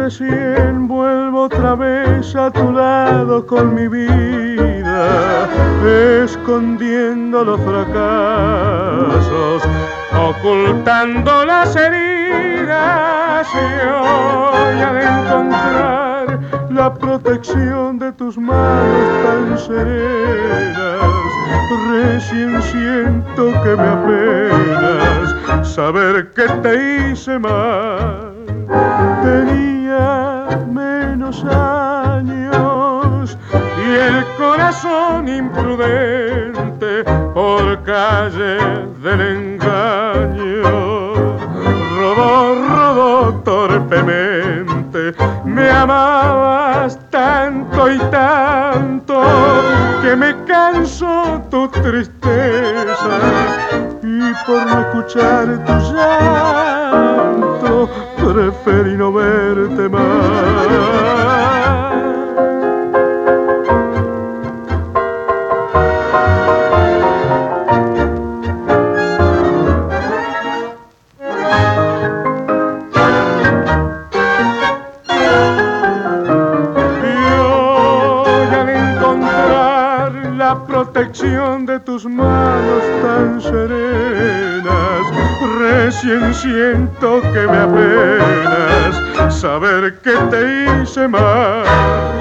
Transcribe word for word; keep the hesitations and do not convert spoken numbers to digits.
recién vuelvo otra vez a tu lado con mi vida, escondiendo los fracasos, ocultando las heridas, y hoy al encontrar la protección de tus manos tan serenas, recién siento que me apenas saber que te hice mal. Tenía menos años y el corazón imprudente por calle del engaño rodó, rodó torpemente. Me amabas tanto y tanto que me cansó tu tristeza, y por no escuchar tu llanto preferí no verte más. Protección de tus manos tan serenas, recién siento que me apenas saber que te hice mal.